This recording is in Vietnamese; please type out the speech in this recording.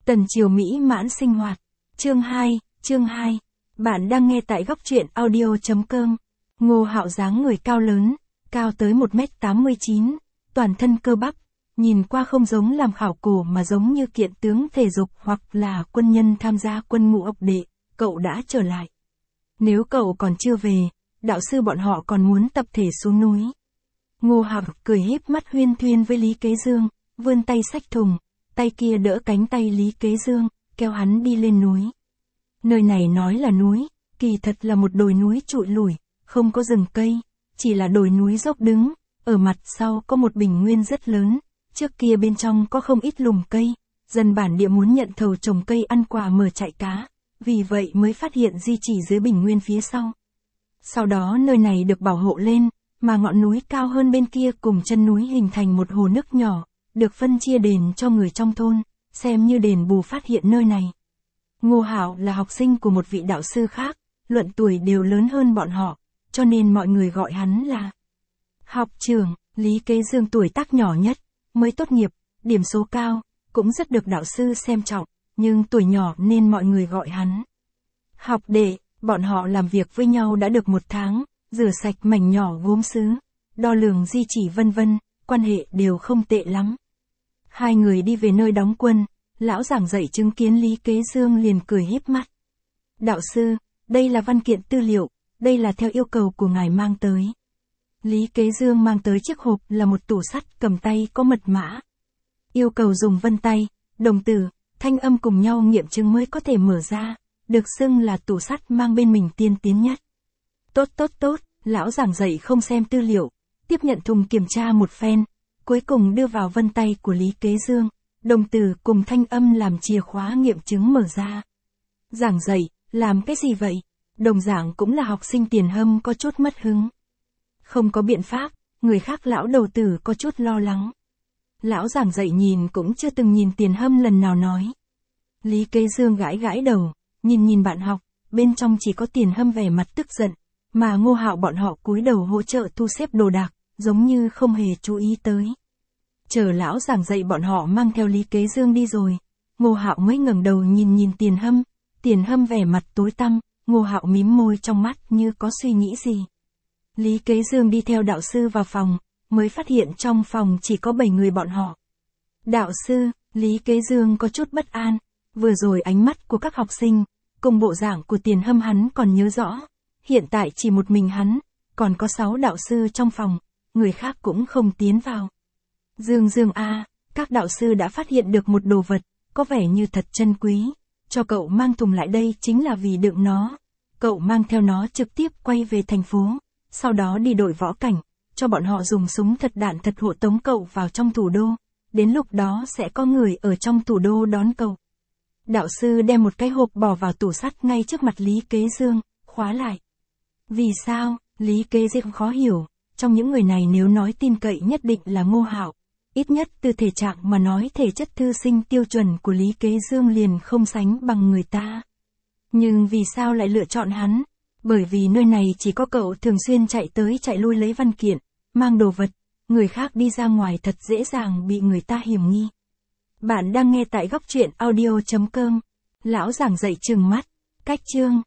Tần Triều mỹ mãn sinh hoạt. Chương 2. Bạn đang nghe tại góc truyện audio.com. Ngô Hạo dáng người cao lớn, cao tới 1m89, toàn thân cơ bắp, nhìn qua không giống làm khảo cổ mà giống như kiện tướng thể dục hoặc là quân nhân tham gia quân ngũ ộc đệ. Cậu đã trở lại. Nếu cậu còn chưa về, đạo sư bọn họ còn muốn tập thể xuống núi. Ngô Hạo cười híp mắt huyên thuyên với Lý Kế Dương, vươn tay xách thùng, tay kia đỡ cánh tay Lý Kế Dương, kéo hắn đi lên núi. Nơi này nói là núi, kỳ thật là một đồi núi trụi lủi, không có rừng cây, chỉ là đồi núi dốc đứng, ở mặt sau có một bình nguyên rất lớn, trước kia bên trong có không ít lùm cây, dân bản địa muốn nhận thầu trồng cây ăn quả mở trại cá, vì vậy mới phát hiện di chỉ dưới bình nguyên phía sau. Sau đó nơi này được bảo hộ lên, mà ngọn núi cao hơn bên kia cùng chân núi hình thành một hồ nước nhỏ, được phân chia đền cho người trong thôn, xem như đền bù phát hiện nơi này. Ngô Hạo là học sinh của một vị đạo sư khác, luận tuổi đều lớn hơn bọn họ, cho nên mọi người gọi hắn là học trưởng. Lý Kế Dương tuổi tác nhỏ nhất, mới tốt nghiệp, điểm số cao, cũng rất được đạo sư xem trọng, nhưng tuổi nhỏ nên mọi người gọi hắn học đệ. Bọn họ làm việc với nhau đã được 1 tháng, rửa sạch mảnh nhỏ gốm sứ, đo lường di chỉ vân vân, quan hệ đều không tệ lắm. Hai người đi về nơi đóng quân, lão giảng dạy chứng kiến Lý Kế Dương liền cười híp mắt. Đạo sư, đây là văn kiện tư liệu, đây là theo yêu cầu của ngài mang tới. Lý Kế Dương mang tới chiếc hộp là một tủ sắt cầm tay có mật mã. Yêu cầu dùng vân tay, đồng tử, thanh âm cùng nhau nghiệm chứng mới có thể mở ra, được xưng là tủ sắt mang bên mình tiên tiến nhất. Tốt, lão giảng dạy không xem tư liệu, tiếp nhận thùng kiểm tra một phen, cuối cùng đưa vào vân tay của Lý Kế Dương, đồng tử cùng thanh âm làm chìa khóa nghiệm chứng mở ra. Giảng dạy, làm cái gì vậy? Đồng giảng cũng là học sinh Tiền Hâm có chút mất hứng. Không có biện pháp, người khác lão đầu tử có chút lo lắng. Lão giảng dạy nhìn cũng chưa từng nhìn Tiền Hâm lần nào nói. Lý Kế Dương gãi đầu, nhìn bạn học, bên trong chỉ có Tiền Hâm vẻ mặt tức giận, mà Ngô Hạo bọn họ cúi đầu hỗ trợ thu xếp đồ đạc, giống như không hề chú ý tới. Chờ lão giảng dạy bọn họ mang theo Lý Kế Dương đi rồi, Ngô Hạo mới ngẩng đầu nhìn Tiền Hâm vẻ mặt tối tăm, Ngô Hạo mím môi trong mắt như có suy nghĩ gì. Lý Kế Dương đi theo đạo sư vào phòng, mới phát hiện trong phòng chỉ có 7 người bọn họ. Đạo sư, Lý Kế Dương có chút bất an, vừa rồi ánh mắt của các học sinh, cùng bộ dạng của Tiền Hâm hắn còn nhớ rõ, hiện tại chỉ một mình hắn, còn có 6 đạo sư trong phòng, người khác cũng không tiến vào. Dương a, các đạo sư đã phát hiện được một đồ vật, có vẻ như thật chân quý, cho cậu mang thùng lại đây chính là vì đựng nó. Cậu mang theo nó trực tiếp quay về thành phố, sau đó đi đội võ cảnh, cho bọn họ dùng súng thật đạn thật hộ tống cậu vào trong thủ đô, đến lúc đó sẽ có người ở trong thủ đô đón cậu. Đạo sư đem một cái hộp bỏ vào tủ sắt ngay trước mặt Lý Kế Dương, khóa lại. Vì sao? Lý Kế Dương khó hiểu, trong những người này nếu nói tin cậy nhất định là Ngô Hạo. Ít nhất từ thể trạng mà nói thể chất thư sinh tiêu chuẩn của Lý Kế Dương liền không sánh bằng người ta. Nhưng vì sao lại lựa chọn hắn? Bởi vì nơi này chỉ có cậu thường xuyên chạy tới chạy lui lấy văn kiện, mang đồ vật, người khác đi ra ngoài thật dễ dàng bị người ta hiểm nghi. Bạn đang nghe tại góc truyện audio.com. Lão giảng dạy trừng mắt. Cách chương